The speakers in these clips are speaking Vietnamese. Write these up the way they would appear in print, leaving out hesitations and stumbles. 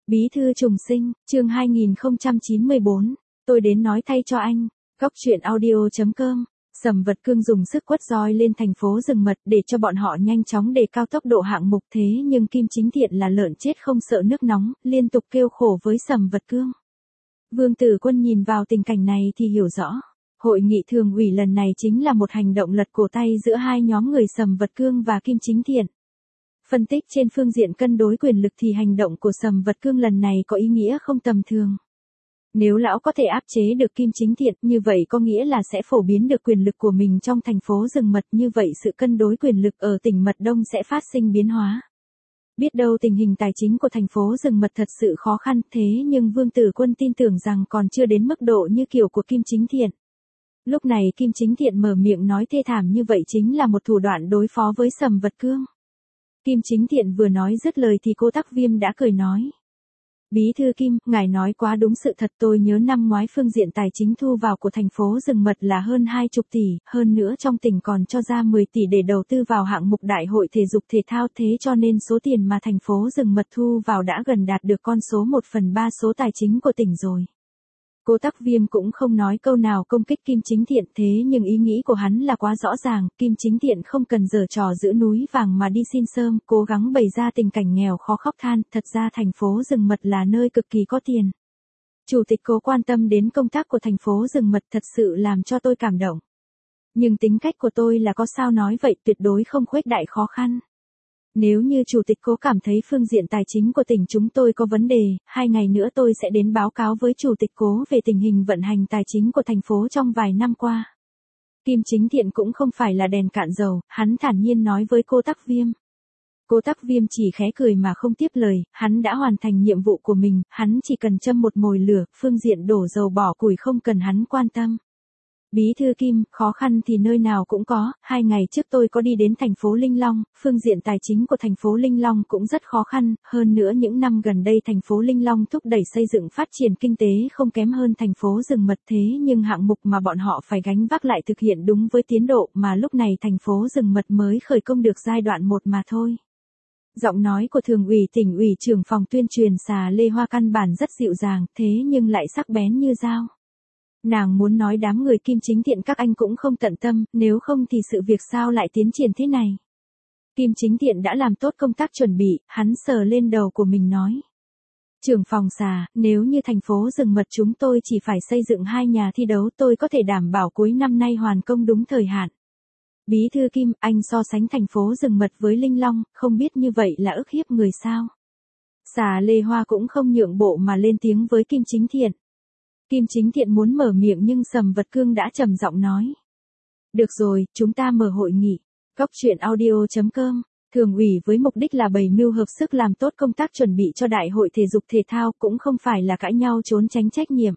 Bí thư trùng sinh, chương 2094, tôi đến nói thay cho anh. Góc truyện audio.com. Sầm Vật Cương dùng sức quất roi lên thành phố rừng mật để cho bọn họ nhanh chóng đề cao tốc độ hạng mục, thế nhưng Kim Chính Thiện là lợn chết không sợ nước nóng, liên tục kêu khổ với Sầm Vật Cương. Vương Tử Quân nhìn vào tình cảnh này thì hiểu rõ. Hội nghị thường ủy lần này chính là một hành động lật cổ tay giữa hai nhóm người Sầm Vật Cương và Kim Chính Thiện. Phân tích trên phương diện cân đối quyền lực thì hành động của Sầm Vật Cương lần này có ý nghĩa không tầm thường. Nếu lão có thể áp chế được Kim Chính Thiện, như vậy có nghĩa là sẽ phổ biến được quyền lực của mình trong thành phố rừng mật, như vậy sự cân đối quyền lực ở tỉnh Mật Đông sẽ phát sinh biến hóa. Biết đâu tình hình tài chính của thành phố rừng mật thật sự khó khăn, thế nhưng Vương Tử Quân tin tưởng rằng còn chưa đến mức độ như kiểu của Kim Chính Thiện. Lúc này Kim Chính Thiện mở miệng nói thê thảm như vậy chính là một thủ đoạn đối phó với Sầm Vật Cương. Kim Chính Thiện vừa nói dứt lời thì cô Tắc Viêm đã cười nói. Bí thư Kim, ngài nói quá đúng sự thật, tôi nhớ năm ngoái phương diện tài chính thu vào của thành phố rừng mật là hơn 20 tỷ, hơn nữa trong tỉnh còn cho ra 10 tỷ để đầu tư vào hạng mục đại hội thể dục thể thao, thế cho nên số tiền mà thành phố rừng mật thu vào đã gần đạt được con số 1/3 số tài chính của tỉnh rồi. Cô Tắc Viêm cũng không nói câu nào công kích Kim Chính Thiện, thế nhưng ý nghĩ của hắn là quá rõ ràng, Kim Chính Thiện không cần giở trò giữ núi vàng mà đi xin sơm, cố gắng bày ra tình cảnh nghèo khó khóc than, thật ra thành phố rừng mật là nơi cực kỳ có tiền. Chủ tịch Cố quan tâm đến công tác của thành phố rừng mật thật sự làm cho tôi cảm động. Nhưng tính cách của tôi là có sao nói vậy, tuyệt đối không khuếch đại khó khăn. Nếu như Chủ tịch Cố cảm thấy phương diện tài chính của tỉnh chúng tôi có vấn đề, 2 ngày nữa tôi sẽ đến báo cáo với Chủ tịch Cố về tình hình vận hành tài chính của thành phố trong vài năm qua. Kim Chính Thiện cũng không phải là đèn cạn dầu, hắn thản nhiên nói với cô Tắc Viêm. Cô Tắc Viêm chỉ khẽ cười mà không tiếp lời, hắn đã hoàn thành nhiệm vụ của mình, hắn chỉ cần châm một mồi lửa, phương diện đổ dầu bỏ củi không cần hắn quan tâm. Bí thư Kim, khó khăn thì nơi nào cũng có, 2 ngày trước tôi có đi đến thành phố Linh Long, phương diện tài chính của thành phố Linh Long cũng rất khó khăn, hơn nữa những năm gần đây thành phố Linh Long thúc đẩy xây dựng phát triển kinh tế không kém hơn thành phố rừng mật, thế nhưng hạng mục mà bọn họ phải gánh vác lại thực hiện đúng với tiến độ mà lúc này thành phố rừng mật mới khởi công được giai đoạn 1 mà thôi. Giọng nói của thường ủy tỉnh ủy trưởng phòng tuyên truyền Xà Lê Hoa căn bản rất dịu dàng, thế nhưng lại sắc bén như dao. Nàng muốn nói đám người Kim Chính Thiện các anh cũng không tận tâm, nếu không thì sự việc sao lại tiến triển thế này. Kim Chính Thiện đã làm tốt công tác chuẩn bị, hắn sờ lên đầu của mình nói. Trưởng phòng Xà, nếu như thành phố rừng mật chúng tôi chỉ phải xây dựng 2 nhà thi đấu, tôi có thể đảm bảo cuối năm nay hoàn công đúng thời hạn. Bí thư Kim, anh so sánh thành phố rừng mật với Linh Long, không biết như vậy là ức hiếp người sao. Xà Lê Hoa cũng không nhượng bộ mà lên tiếng với Kim Chính Thiện. Kim Chính Thiện muốn mở miệng nhưng Sầm Vật Cương đã trầm giọng nói. Được rồi, chúng ta mở hội nghị. Góc truyện audio.com. Thường ủy với mục đích là bày mưu hợp sức làm tốt công tác chuẩn bị cho đại hội thể dục thể thao, cũng không phải là cãi nhau trốn tránh trách nhiệm.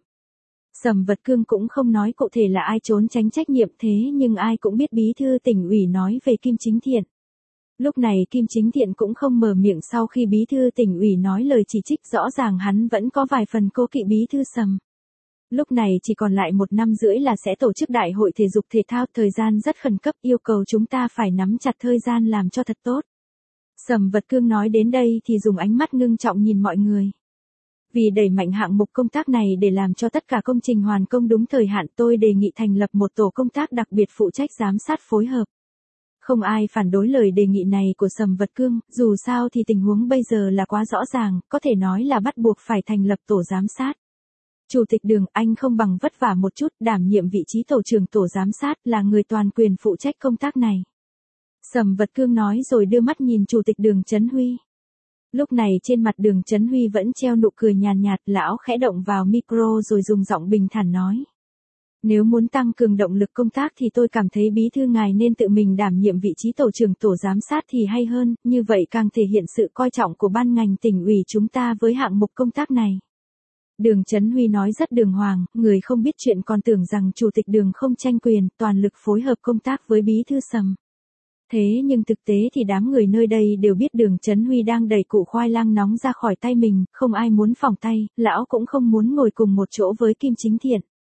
Sầm Vật Cương cũng không nói cụ thể là ai trốn tránh trách nhiệm, thế nhưng ai cũng biết bí thư tỉnh ủy nói về Kim Chính Thiện. Lúc này Kim Chính Thiện cũng không mở miệng sau khi bí thư tỉnh ủy nói lời chỉ trích, rõ ràng hắn vẫn có vài phần cố kỵ bí thư Sầm. Lúc này chỉ còn lại 1 năm rưỡi là sẽ tổ chức đại hội thể dục thể thao, thời gian rất khẩn cấp, yêu cầu chúng ta phải nắm chặt thời gian làm cho thật tốt. Sầm Vật Cương nói đến đây thì dùng ánh mắt ngưng trọng nhìn mọi người. Vì đẩy mạnh hạng mục công tác này để làm cho tất cả công trình hoàn công đúng thời hạn, tôi đề nghị thành lập một tổ công tác đặc biệt phụ trách giám sát phối hợp. Không ai phản đối lời đề nghị này của Sầm Vật Cương, dù sao thì tình huống bây giờ là quá rõ ràng, có thể nói là bắt buộc phải thành lập tổ giám sát. Chủ tịch Đường, anh không bằng vất vả một chút, đảm nhiệm vị trí tổ trưởng tổ giám sát, là người toàn quyền phụ trách công tác này. Sầm Vật Cương nói rồi đưa mắt nhìn Chủ tịch Đường Chấn Huy. Lúc này trên mặt Đường Chấn Huy vẫn treo nụ cười nhàn nhạt, lão khẽ động vào micro rồi dùng giọng bình thản nói. Nếu muốn tăng cường động lực công tác thì tôi cảm thấy bí thư ngài nên tự mình đảm nhiệm vị trí tổ trưởng tổ giám sát thì hay hơn, như vậy càng thể hiện sự coi trọng của ban ngành tỉnh ủy chúng ta với hạng mục công tác này. Đường Chấn Huy nói rất đường hoàng, người không biết chuyện còn tưởng rằng Chủ tịch Đường không tranh quyền, toàn lực phối hợp công tác với bí thư Sầm. Thế nhưng thực tế thì đám người nơi đây đều biết Đường Chấn Huy đang đẩy củ khoai lang nóng ra khỏi tay mình, không ai muốn phỏng tay, lão cũng không muốn ngồi cùng một chỗ với Kim Chính Thiện.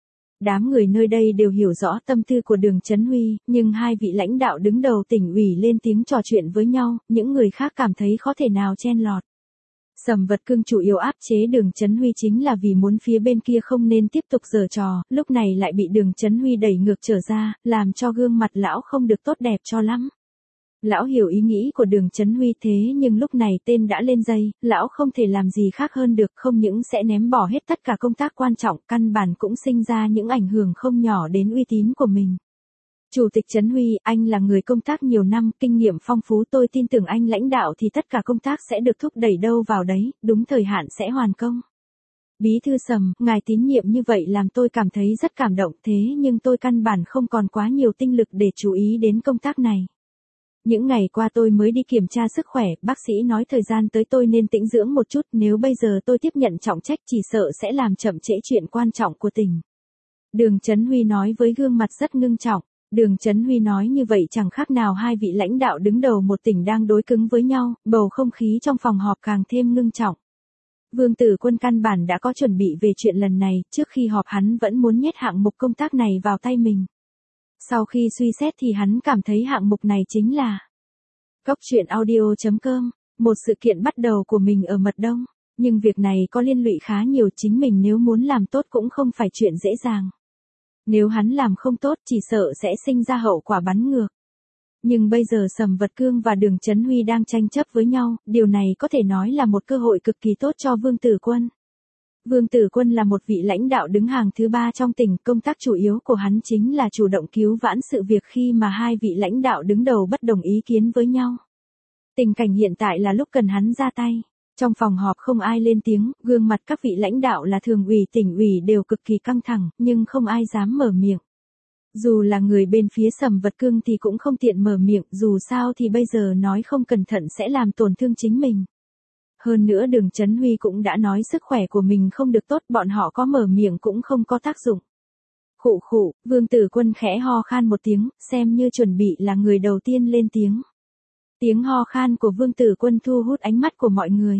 Đám người nơi đây đều hiểu rõ tâm tư của Đường Chấn Huy, nhưng hai vị lãnh đạo đứng đầu tỉnh ủy lên tiếng trò chuyện với nhau, những người khác cảm thấy khó thể nào chen lọt. Sầm Vật Cương chủ yếu áp chế Đường Chấn Huy chính là vì muốn phía bên kia không nên tiếp tục giở trò, lúc này lại bị Đường Chấn Huy đẩy ngược trở ra, làm cho gương mặt lão không được tốt đẹp cho lắm. Lão hiểu ý nghĩ của Đường Chấn Huy thế nhưng lúc này tên đã lên dây, lão không thể làm gì khác hơn được, không những sẽ ném bỏ hết tất cả công tác quan trọng, căn bản cũng sinh ra những ảnh hưởng không nhỏ đến uy tín của mình. Chủ tịch Chấn Huy, anh là người công tác nhiều năm, kinh nghiệm phong phú, tôi tin tưởng anh lãnh đạo thì tất cả công tác sẽ được thúc đẩy đâu vào đấy, đúng thời hạn sẽ hoàn công. Bí thư Sầm, ngài tín nhiệm như vậy làm tôi cảm thấy rất cảm động, thế nhưng tôi căn bản không còn quá nhiều tinh lực để chú ý đến công tác này. Những ngày qua tôi mới đi kiểm tra sức khỏe, bác sĩ nói thời gian tới tôi nên tĩnh dưỡng một chút, nếu bây giờ tôi tiếp nhận trọng trách chỉ sợ sẽ làm chậm trễ chuyện quan trọng của tỉnh. Đường Chấn Huy nói với gương mặt rất ngưng trọng. Đường Chấn Huy nói như vậy chẳng khác nào hai vị lãnh đạo đứng đầu một tỉnh đang đối cứng với nhau, bầu không khí trong phòng họp càng thêm ngưng trọng. Vương Tử Quân căn bản đã có chuẩn bị về chuyện lần này, trước khi họp hắn vẫn muốn nhét hạng mục công tác này vào tay mình. Sau khi suy xét thì hắn cảm thấy hạng mục này chính là Goctruyện.audio.com, một sự kiện bắt đầu của mình ở Mật Đông, nhưng việc này có liên lụy khá nhiều, chính mình nếu muốn làm tốt cũng không phải chuyện dễ dàng. Nếu hắn làm không tốt chỉ sợ sẽ sinh ra hậu quả bắn ngược. Nhưng bây giờ Sầm Vật Cương và Đường Chấn Huy đang tranh chấp với nhau, điều này có thể nói là một cơ hội cực kỳ tốt cho Vương Tử Quân. Vương Tử Quân là một vị lãnh đạo đứng hàng thứ 3 trong tỉnh, công tác chủ yếu của hắn chính là chủ động cứu vãn sự việc khi mà hai vị lãnh đạo đứng đầu bất đồng ý kiến với nhau. Tình cảnh hiện tại là lúc cần hắn ra tay. Trong phòng họp không ai lên tiếng, gương mặt các vị lãnh đạo là thường ủy, tỉnh ủy đều cực kỳ căng thẳng, nhưng không ai dám mở miệng. Dù là người bên phía Sầm Vật Cương thì cũng không tiện mở miệng, dù sao thì bây giờ nói không cẩn thận sẽ làm tổn thương chính mình. Hơn nữa Đường Chấn Huy cũng đã nói sức khỏe của mình không được tốt, bọn họ có mở miệng cũng không có tác dụng. Khụ khụ, Vương Tử Quân khẽ ho khan một tiếng, xem như chuẩn bị là người đầu tiên lên tiếng. Tiếng ho khan của Vương Tử Quân thu hút ánh mắt của mọi người.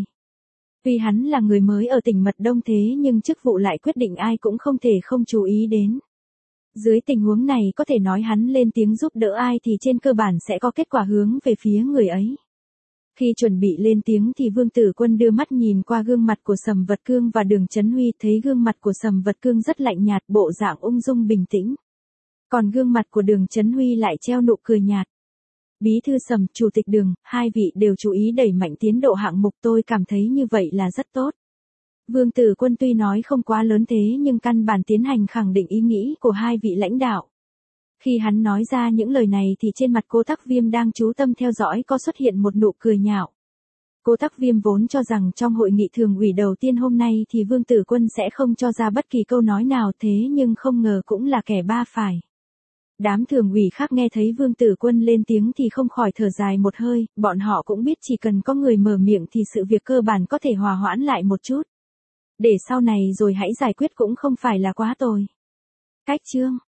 Vì hắn là người mới ở tỉnh Mật Đông thế nhưng chức vụ lại quyết định ai cũng không thể không chú ý đến. Dưới tình huống này có thể nói hắn lên tiếng giúp đỡ ai thì trên cơ bản sẽ có kết quả hướng về phía người ấy. Khi chuẩn bị lên tiếng thì Vương Tử Quân đưa mắt nhìn qua gương mặt của Sầm Vật Cương và Đường Chấn Huy, thấy gương mặt của Sầm Vật Cương rất lạnh nhạt, bộ dạng ung dung bình tĩnh. Còn gương mặt của Đường Chấn Huy lại treo nụ cười nhạt. Bí thư Sầm, Chủ tịch Đường, hai vị đều chú ý đẩy mạnh tiến độ hạng mục, tôi cảm thấy như vậy là rất tốt. Vương Tử Quân tuy nói không quá lớn thế nhưng căn bản tiến hành khẳng định ý nghĩ của hai vị lãnh đạo. Khi hắn nói ra những lời này thì trên mặt Cố Tắc Viêm đang chú tâm theo dõi có xuất hiện một nụ cười nhạo. Cố Tắc Viêm vốn cho rằng trong hội nghị thường ủy đầu tiên hôm nay thì Vương Tử Quân sẽ không cho ra bất kỳ câu nói nào, thế nhưng không ngờ cũng là kẻ ba phải. Đám thường ủy khác nghe thấy Vương Tử Quân lên tiếng thì không khỏi thở dài một hơi, bọn họ cũng biết chỉ cần có người mở miệng thì sự việc cơ bản có thể hòa hoãn lại một chút. Để sau này rồi hãy giải quyết cũng không phải là quá tồi. Cách chương